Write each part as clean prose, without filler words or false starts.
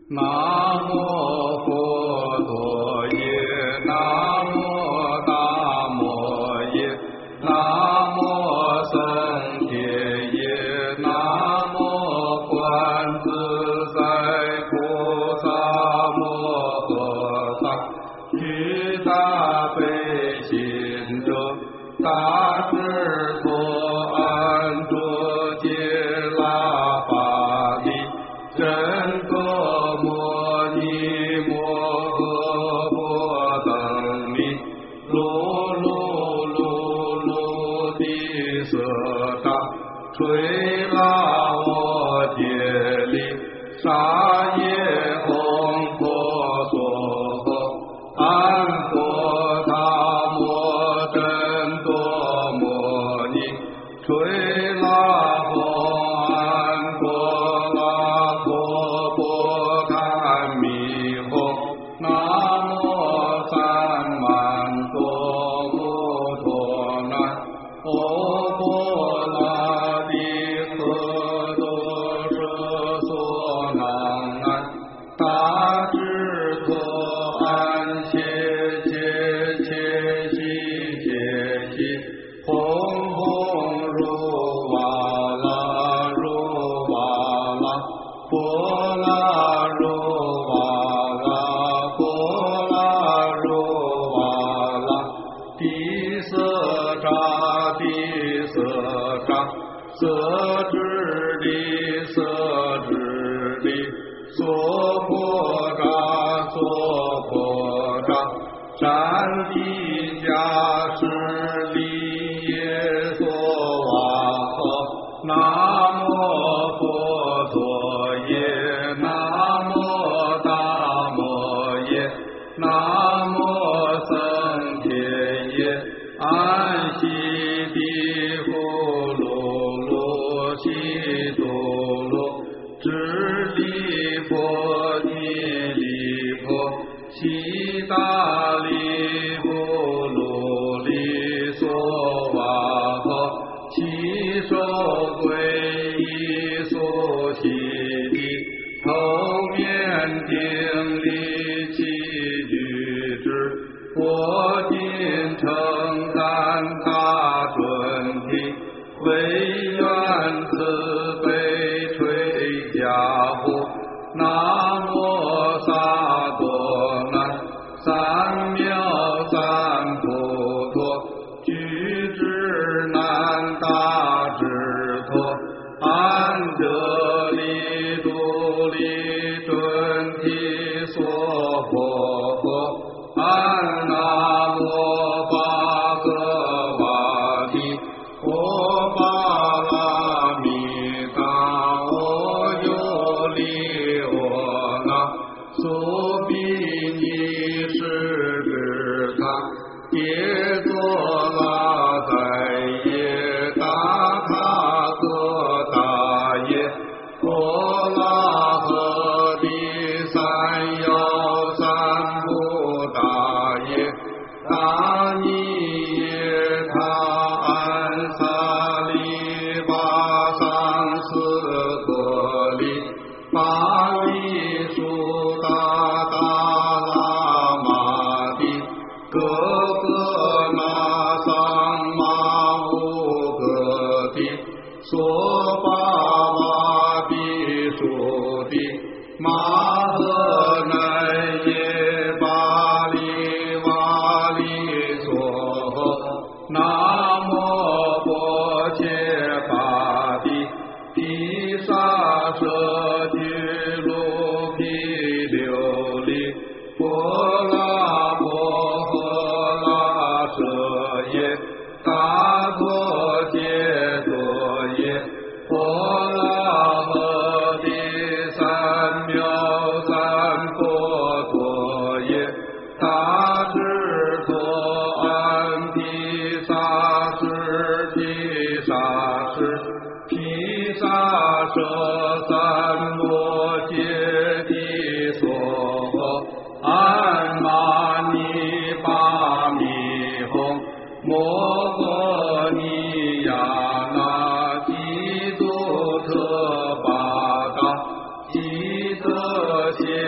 南无佛陀耶，南无大摩耶，南无僧伽耶，南无观自在菩萨摩诃萨，具大悲心者，大智多安住戒拉巴利真格摩尼摩诃波等利噜噜噜噜地色达垂拉我揭利沙耶吽婆娑诃安婆达摩真多摩尼垂拉吽安婆拉婆婆堪弥吽南无三满多摩多南欧婆拉帝诃多舍所囊南大智多安切切切悉切悉吽吽如瓦拉如瓦拉波拉如瓦拉波拉如瓦拉地色扎地色扎色智利色智利娑婆扎娑婆扎占地加持利耶娑瓦诃南无佛陀耶，南无大摩耶，南无僧伽耶，安悉地呼噜噜悉度噜智利婆尼利婆悉达利呼噜利娑瓦诃其受归依所悉地头面顶礼其具之我今称赞他准提唯愿慈悲垂加护南无萨多南三藐三菩陀具智难大智陀安得利度利准提娑婆诃安那摩巴格瓦提波巴拉米达我哟利我那苏比尼是之他耶多拉在耶达他格达耶波拉诃第三幺三不达耶达尼耶他安萨利巴桑斯格利巴利苏达达拉玛帝格格那桑玛乌格帝娑巴瓦帝苏帝玛诃南耶巴利瓦利娑诃南无波切巴帝毗沙舍俱卢毗琉璃波拉波诃拉舍耶大多揭多耶波拉诃第三藐三波多耶大智多安毗沙智毗沙智毗沙舍三摩揭谛娑诃安玛尼巴弥吽摩诃尼亚那基督特巴达基特谢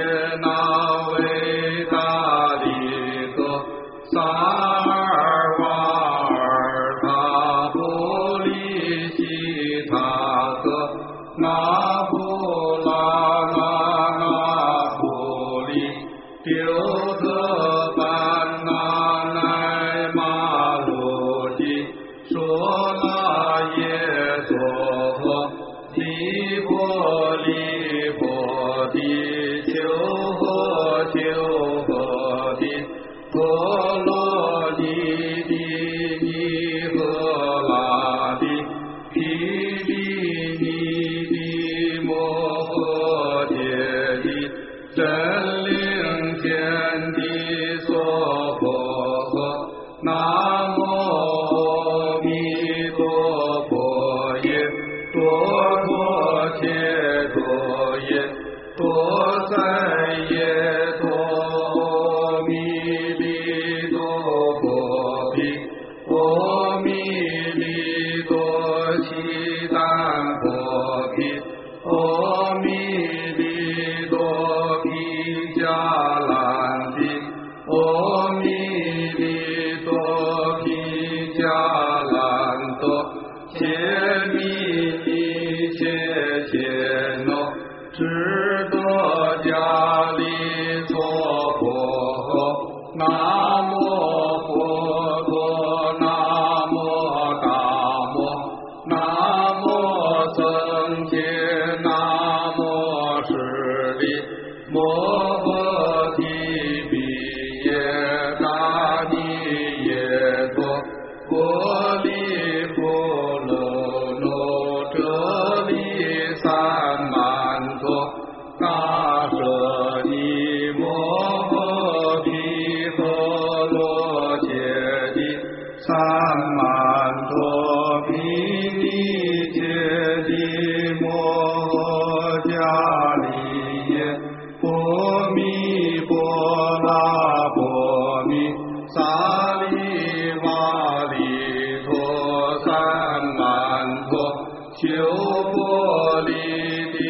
他诃，那布拉那那布利，丢得班那奈玛鲁吉，说那耶娑诃，利波利波地，求诃求诃地，婆罗尼地尼诃拉地，毗利尼地摩诃揭地，真灵天地娑婆诃，南无阿弥陀佛耶，多陀切多耶，多塞耶多阿弥利多波毗，阿弥利多悉檀波毗，阿弥利多毗迦兰毗，阿弥利多毗迦兰多，切弥尼切切诺，智多迦利娑婆诃，南无佛陀，南无大摩，南无僧伽，南无释利，摩诃提毗耶达尼耶多，波利波罗罗遮利三曼陀，那舍尼摩诃毗诃罗揭谛，三曼陀毗尼揭谛摩诃迦利耶，波弥波那波弥，萨利瓦利陀三曼陀，求波利地